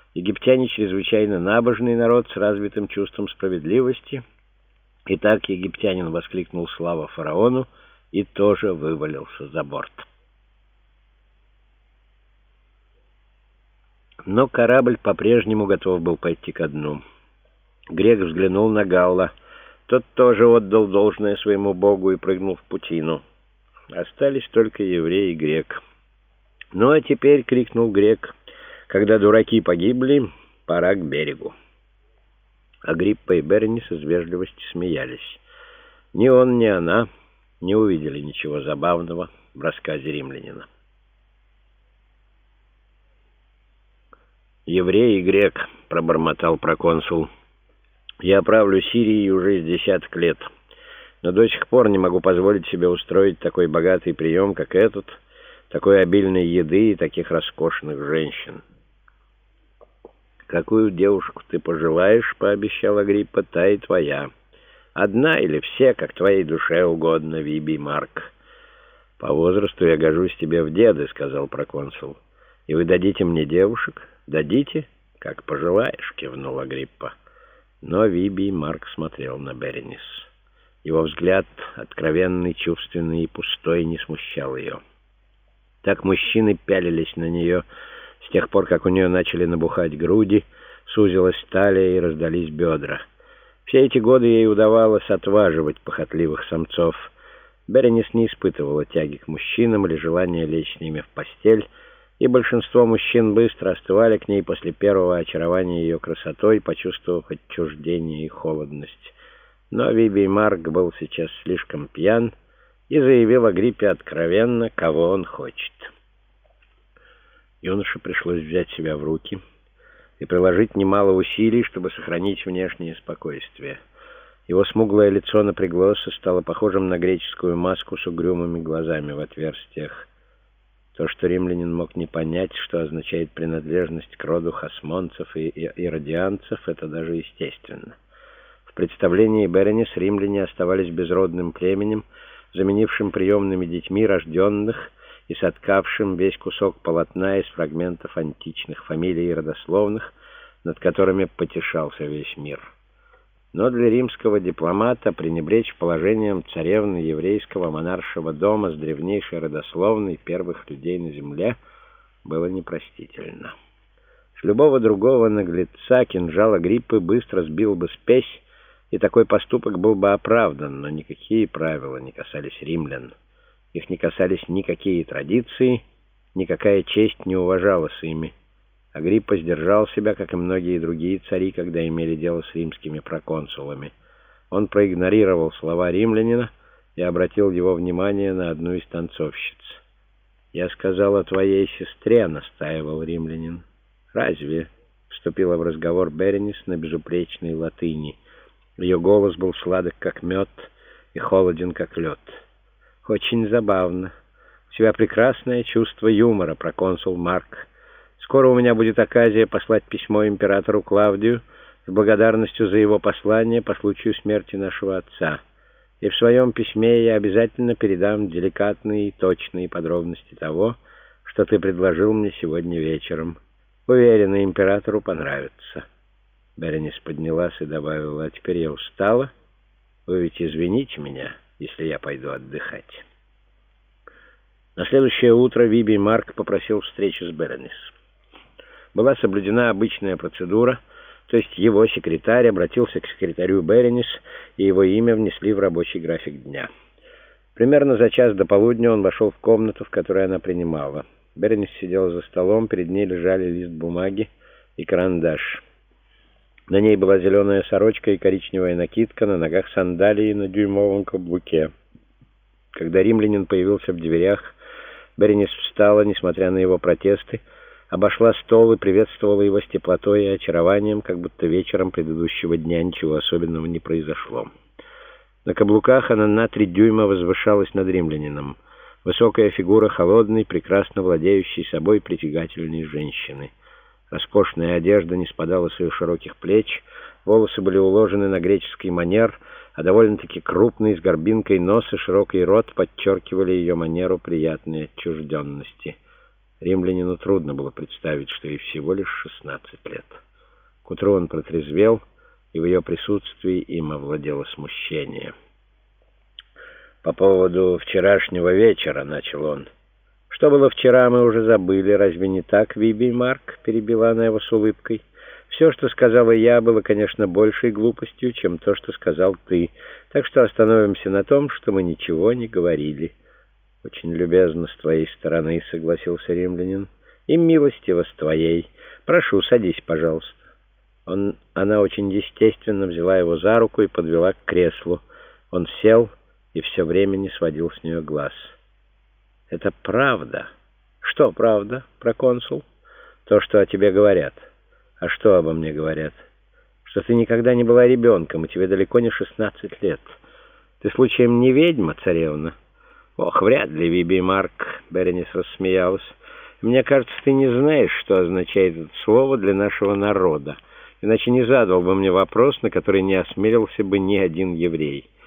Египтяне чрезвычайно набожный народ с развитым чувством справедливости. Итак, египтянин воскликнул «Слава фараону!» и тоже вывалился за борт. Но корабль по-прежнему готов был пойти ко дну. Грек взглянул на Галла. Тот тоже отдал должное своему богу и прыгнул в пучину. Остались только еврей и грек. «Ну а теперь», — крикнул грек, — «когда дураки погибли, пора к берегу». Агриппа и Беренис из вежливости смеялись. Ни он, ни она не увидели ничего забавного в рассказе римлянина. «Еврей и грек», — пробормотал проконсул, — «я правлю Сирией уже с десяток лет, но до сих пор не могу позволить себе устроить такой богатый прием, как этот, такой обильной еды и таких роскошных женщин». «Какую девушку ты пожелаешь, — пообещал Агриппа, — та и твоя. Одна или все, как твоей душе угодно, Вибий Марк». «По возрасту я гожусь тебе в деды, — сказал проконсул. — И вы дадите мне девушек?» «Дадите? Как пожелаешь, — кивнул Агриппа». Но Вибий Марк смотрел на Беренис. Его взгляд, откровенный, чувственный и пустой, не смущал ее. Так мужчины пялились на нее с тех пор, как у нее начали набухать груди, сузилась талия и раздались бедра. Все эти годы ей удавалось отваживать похотливых самцов. Беренис не испытывала тяги к мужчинам или желания лечь с ними в постель, и большинство мужчин быстро остывали к ней после первого очарования ее красотой, почувствовав отчуждение и холодность. Но Вибий Марк был сейчас слишком пьян и заявил Агриппе откровенно, кого он хочет. Юноше пришлось взять себя в руки и приложить немало усилий, чтобы сохранить внешнее спокойствие. Его смуглое лицо напряглось и стало похожим на греческую маску с угрюмыми глазами в отверстиях. То, что римлянин мог не понять, что означает принадлежность к роду хасмонцев и иродианцев, это даже естественно. В представлении Беренис римляне оставались безродным племенем, заменившим приемными детьми рожденных и соткавшим весь кусок полотна из фрагментов античных фамилий и родословных, над которыми потешался весь мир. Но для римского дипломата пренебречь положением царевны еврейского монаршего дома с древнейшей родословной первых людей на земле было непростительно. С любого другого наглеца кинжал Агриппы быстро сбил бы спесь, и такой поступок был бы оправдан, но никакие правила не касались римлян. Их не касались никакие традиции, никакая честь не уважалась ими. Агриппа сдержал себя, как и многие другие цари, когда имели дело с римскими проконсулами. Он проигнорировал слова римлянина и обратил его внимание на одну из танцовщиц. «Я сказал о твоей сестре», — настаивал римлянин. «Разве?» — вступила в разговор Беренис на безупречной латыни. Ее голос был сладок, как мед, и холоден, как лед. «Очень забавно. У тебя прекрасное чувство юмора, проконсул Марк. Скоро у меня будет оказия послать письмо императору Клавдию с благодарностью за его послание по случаю смерти нашего отца. И в своем письме я обязательно передам деликатные и точные подробности того, что ты предложил мне сегодня вечером. Уверена, императору понравится». Беренис поднялась и добавила: «А теперь я устала. Вы ведь извините меня, если я пойду отдыхать». На следующее утро Вибий Марк попросил встречи с Беренис. Была соблюдена обычная процедура, то есть его секретарь обратился к секретарю Беренис, и его имя внесли в рабочий график дня. Примерно за час до полудня он вошел в комнату, в которой она принимала. Беренис сидела за столом, перед ней лежали лист бумаги и карандаш. На ней была зеленая сорочка и коричневая накидка, на ногах сандалии на дюймовом каблуке. Когда римлянин появился в дверях, Беренис встала, несмотря на его протесты, обошла стол и приветствовала его с теплотой и очарованием, как будто вечером предыдущего дня ничего особенного не произошло. На каблуках она на 3 дюйма возвышалась над римлянином. Высокая фигура холодной, прекрасно владеющей собой притягательной женщины. Роскошная одежда не спадала с ее широких плеч, волосы были уложены на греческий манер, а довольно-таки крупный, с горбинкой нос и широкий рот подчеркивали ее манеру приятной отчужденности. Римлянину трудно было представить, что ей всего лишь 16 лет. К утру он протрезвел, и в ее присутствии им овладело смущение. «По поводу вчерашнего вечера», — начал он. «Что было вчера, мы уже забыли. Разве не так, Вибби Марк?» — перебила она его с улыбкой. «Все, что сказала я, было, конечно, большей глупостью, чем то, что сказал ты. Так что остановимся на том, что мы ничего не говорили». «Очень любезно с твоей стороны», — согласился римлянин. «И милостиво с твоей. Прошу, садись, пожалуйста». Она очень естественно взяла его за руку и подвела к креслу. Он сел и все время не сводил с нее глаз. «Это правда». «Что правда, проконсул?» «То, что о тебе говорят». «А что обо мне говорят?» «Что ты никогда не была ребенком, и тебе далеко не 16 лет. Ты случаем не ведьма, царевна?» «Ох, вряд ли, Вибби Марк», — Беренис рассмеялась. «Мне кажется, ты не знаешь, что означает это слово для нашего народа. Иначе не задал бы мне вопрос, на который не осмелился бы ни один еврей».